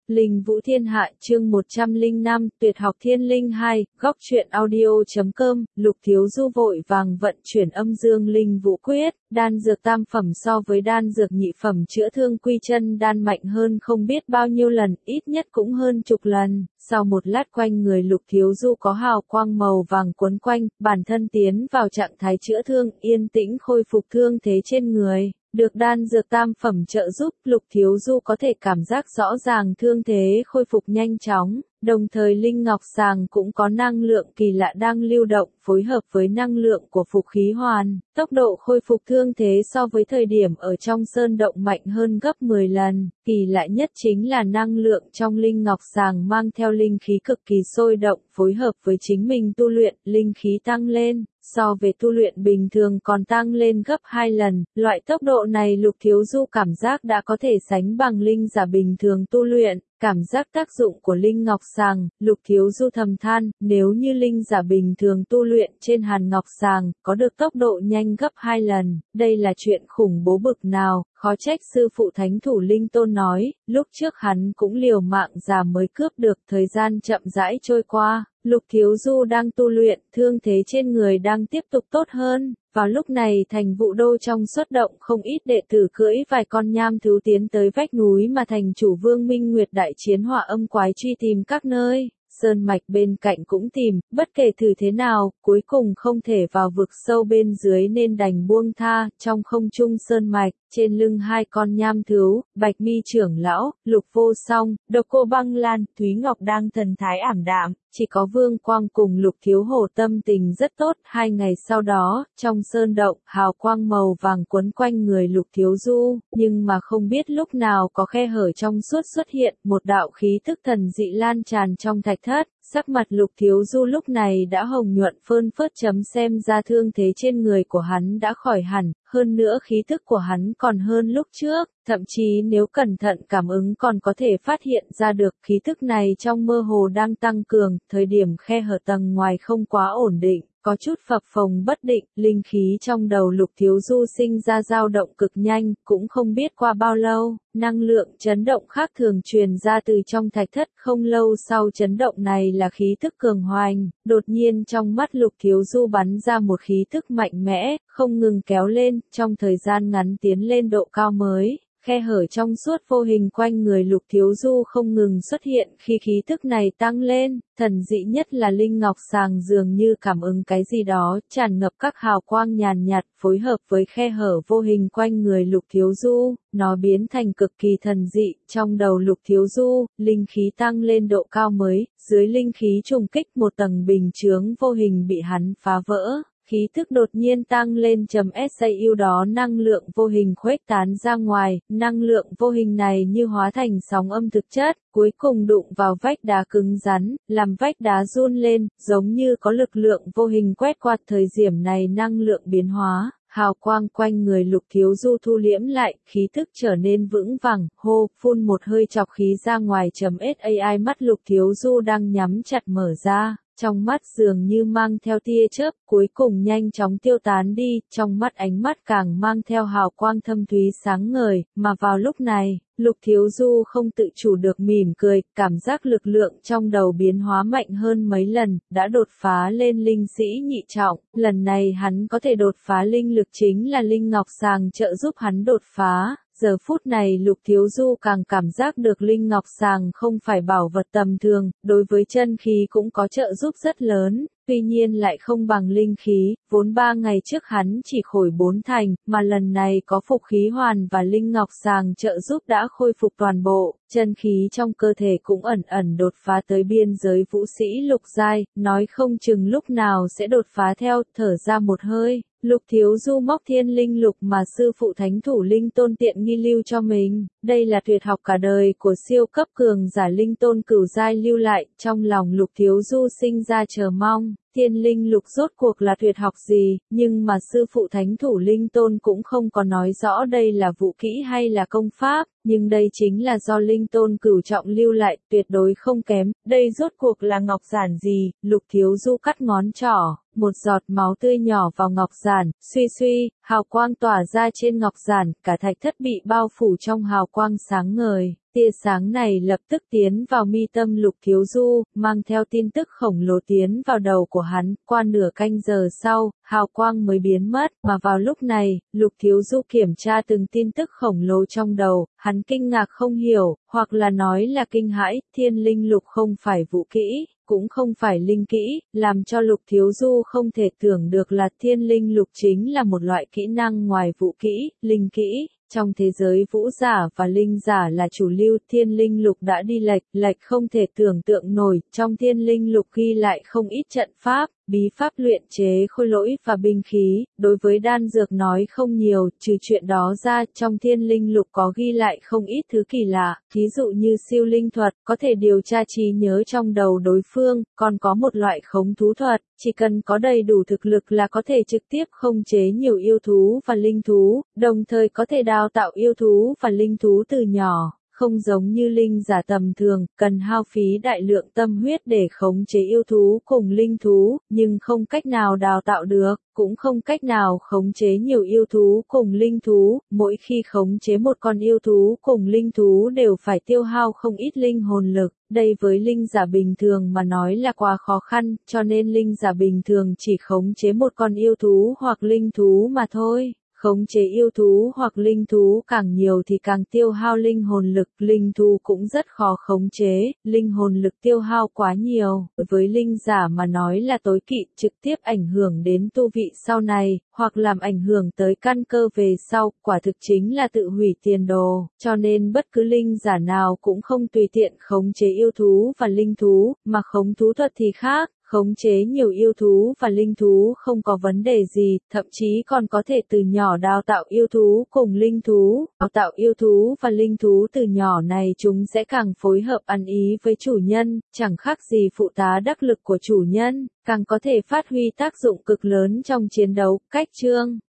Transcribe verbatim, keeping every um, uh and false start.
Linh Vũ Thiên Hạ chương một trăm lẻ năm, Tuyệt học Thiên Linh hai, góc truyện audio.com, Lục Thiếu Du vội vàng vận chuyển âm dương linh vũ quyết, đan dược tam phẩm so với đan dược nhị phẩm chữa thương quy chân đan mạnh hơn không biết bao nhiêu lần, ít nhất cũng hơn chục lần. Sau một lát quanh người Lục Thiếu Du có hào quang màu vàng quấn quanh, bản thân tiến vào trạng thái chữa thương, yên tĩnh khôi phục thương thế trên người. Được đan dược tam phẩm trợ giúp, Lục Thiếu Du có thể cảm giác rõ ràng thương thế khôi phục nhanh chóng, đồng thời Linh Ngọc Sàng cũng có năng lượng kỳ lạ đang lưu động, phối hợp với năng lượng của phục khí hoàn, tốc độ khôi phục thương thế so với thời điểm ở trong sơn động mạnh hơn gấp mười lần. Kỳ lạ nhất chính là năng lượng trong Linh Ngọc Sàng mang theo linh khí cực kỳ sôi động, phối hợp với chính mình tu luyện, linh khí tăng lên. So về tu luyện bình thường còn tăng lên gấp hai lần, loại tốc độ này Lục Thiếu Du cảm giác đã có thể sánh bằng linh giả bình thường tu luyện. Cảm giác tác dụng của Linh Ngọc Sàng, Lục Thiếu Du thầm than, nếu như linh giả bình thường tu luyện trên Hàn Ngọc Sàng, có được tốc độ nhanh gấp hai lần, đây là chuyện khủng bố bực nào, khó trách sư phụ thánh thủ Linh Tôn nói, lúc trước hắn cũng liều mạng giả mới cướp được. Thời gian chậm rãi trôi qua, Lục Thiếu Du đang tu luyện, thương thế trên người đang tiếp tục tốt hơn. Vào lúc này thành Vũ Đô trong xuất động không ít đệ tử cưỡi vài con nham thú tiến tới vách núi mà thành chủ Vương Minh Nguyệt đại chiến hỏa âm quái truy tìm các nơi. Sơn mạch bên cạnh cũng tìm, bất kể thử thế nào, cuối cùng không thể vào vực sâu bên dưới nên đành buông tha. Trong không trung sơn mạch, trên lưng hai con nham thú, Bạch Mi trưởng lão, Lục Vô Song, Độc Cô Băng Lan, Thúy Ngọc đang thần thái ảm đạm, chỉ có Vương Quang cùng Lục Thiếu Hổ tâm tình rất tốt. Hai ngày sau đó, trong sơn động, hào quang màu vàng quấn quanh người Lục Thiếu Du, nhưng mà không biết lúc nào có khe hở trong suốt xuất hiện, một đạo khí tức thần dị lan tràn trong thạch thất. Sắc mặt Lục Thiếu Du lúc này đã hồng nhuận phơn phớt, chấm xem ra thương thế trên người của hắn đã khỏi hẳn, hơn nữa khí tức của hắn còn hơn lúc trước, thậm chí nếu cẩn thận cảm ứng còn có thể phát hiện ra được khí tức này trong mơ hồ đang tăng cường, thời điểm khe hở tầng ngoài không quá ổn định. Có chút phập phồng bất định, linh khí trong đầu Lục Thiếu Du sinh ra dao động cực nhanh, cũng không biết qua bao lâu, năng lượng chấn động khác thường truyền ra từ trong thạch thất. Không lâu sau chấn động này là khí tức cường hoành, đột nhiên trong mắt Lục Thiếu Du bắn ra một khí tức mạnh mẽ, không ngừng kéo lên, trong thời gian ngắn tiến lên độ cao mới. Khe hở trong suốt vô hình quanh người Lục Thiếu Du không ngừng xuất hiện khi khí tức này tăng lên. Thần dị nhất là Linh Ngọc Sàng dường như cảm ứng cái gì đó, tràn ngập các hào quang nhàn nhạt, phối hợp với khe hở vô hình quanh người Lục Thiếu Du, nó biến thành cực kỳ thần dị. Trong đầu Lục Thiếu Du, linh khí tăng lên độ cao mới, dưới linh khí trùng kích một tầng bình chướng vô hình bị hắn phá vỡ. Khí tức đột nhiên tăng lên chấm sau đó năng lượng vô hình khuếch tán ra ngoài, năng lượng vô hình này như hóa thành sóng âm thực chất, cuối cùng đụng vào vách đá cứng rắn, làm vách đá run lên, giống như có lực lượng vô hình quét qua. Thời điểm này năng lượng biến hóa, hào quang quanh người Lục Thiếu Du thu liễm lại, khí tức trở nên vững vàng, hô, phun một hơi chọc khí ra ngoài chấm sai mắt Lục Thiếu Du đang nhắm chặt mở ra. Trong mắt dường như mang theo tia chớp, cuối cùng nhanh chóng tiêu tán đi, trong mắt ánh mắt càng mang theo hào quang thâm thúy sáng ngời, mà vào lúc này, Lục Thiếu Du không tự chủ được mỉm cười, cảm giác lực lượng trong đầu biến hóa mạnh hơn mấy lần, đã đột phá lên linh sĩ nhị trọng, lần này hắn có thể đột phá linh lực chính là Linh Ngọc Sàng trợ giúp hắn đột phá. Giờ phút này Lục Thiếu Du càng cảm giác được Linh Ngọc Sàng không phải bảo vật tầm thường, đối với chân khí cũng có trợ giúp rất lớn, tuy nhiên lại không bằng linh khí, vốn ba ngày trước hắn chỉ khôi bốn thành, mà lần này có phục khí hoàn và Linh Ngọc Sàng trợ giúp đã khôi phục toàn bộ, chân khí trong cơ thể cũng ẩn ẩn đột phá tới biên giới vũ sĩ lục giai, nói không chừng lúc nào sẽ đột phá theo. Thở ra một hơi, Lục Thiếu Du móc thiên linh lục mà sư phụ thánh thủ Linh Tôn tiện nghi lưu cho mình, đây là tuyệt học cả đời của siêu cấp cường giả Linh Tôn cửu giai lưu lại, trong lòng Lục Thiếu Du sinh ra chờ mong. Thiên linh lục rốt cuộc là tuyệt học gì, nhưng mà sư phụ thánh thủ Linh Tôn cũng không có nói rõ đây là vũ kỹ hay là công pháp, nhưng đây chính là do Linh Tôn cửu trọng lưu lại, tuyệt đối không kém. Đây rốt cuộc là ngọc giản gì? Lục Thiếu Du cắt ngón trỏ, một giọt máu tươi nhỏ vào ngọc giản, suy suy, hào quang tỏa ra trên ngọc giản, cả thạch thất bị bao phủ trong hào quang sáng ngời. Tia sáng này lập tức tiến vào mi tâm Lục Thiếu Du, mang theo tin tức khổng lồ tiến vào đầu của hắn, qua nửa canh giờ sau, hào quang mới biến mất, mà vào lúc này, Lục Thiếu Du kiểm tra từng tin tức khổng lồ trong đầu, hắn kinh ngạc không hiểu, hoặc là nói là kinh hãi, thiên linh lục không phải vũ kỹ, cũng không phải linh kỹ, làm cho Lục Thiếu Du không thể tưởng được là thiên linh lục chính là một loại kỹ năng ngoài vũ kỹ, linh kỹ. Trong thế giới vũ giả và linh giả là chủ lưu, thiên linh lục đã đi lệch, lệch không thể tưởng tượng nổi, trong thiên linh lục ghi lại không ít trận pháp, bí pháp luyện chế khôi lỗi và binh khí, đối với đan dược nói không nhiều, trừ chuyện đó ra, trong thiên linh lục có ghi lại không ít thứ kỳ lạ, thí dụ như siêu linh thuật, có thể điều tra trí nhớ trong đầu đối phương, còn có một loại khống thú thuật, chỉ cần có đầy đủ thực lực là có thể trực tiếp khống chế nhiều yêu thú và linh thú, đồng thời có thể đào tạo yêu thú và linh thú từ nhỏ. Không giống như linh giả tầm thường, cần hao phí đại lượng tâm huyết để khống chế yêu thú cùng linh thú, nhưng không cách nào đào tạo được, cũng không cách nào khống chế nhiều yêu thú cùng linh thú, mỗi khi khống chế một con yêu thú cùng linh thú đều phải tiêu hao không ít linh hồn lực. Đây với linh giả bình thường mà nói là quá khó khăn, cho nên linh giả bình thường chỉ khống chế một con yêu thú hoặc linh thú mà thôi. Khống chế yêu thú hoặc linh thú càng nhiều thì càng tiêu hao linh hồn lực, linh thú cũng rất khó khống chế, linh hồn lực tiêu hao quá nhiều, với linh giả mà nói là tối kỵ, trực tiếp ảnh hưởng đến tu vị sau này, hoặc làm ảnh hưởng tới căn cơ về sau, quả thực chính là tự hủy tiền đồ, cho nên bất cứ linh giả nào cũng không tùy tiện khống chế yêu thú và linh thú, mà khống thú thuật thì khác. Khống chế nhiều yêu thú và linh thú không có vấn đề gì, thậm chí còn có thể từ nhỏ đào tạo yêu thú cùng linh thú. Đào tạo yêu thú và linh thú từ nhỏ này chúng sẽ càng phối hợp ăn ý với chủ nhân, chẳng khác gì phụ tá đắc lực của chủ nhân, càng có thể phát huy tác dụng cực lớn trong chiến đấu. Cách chương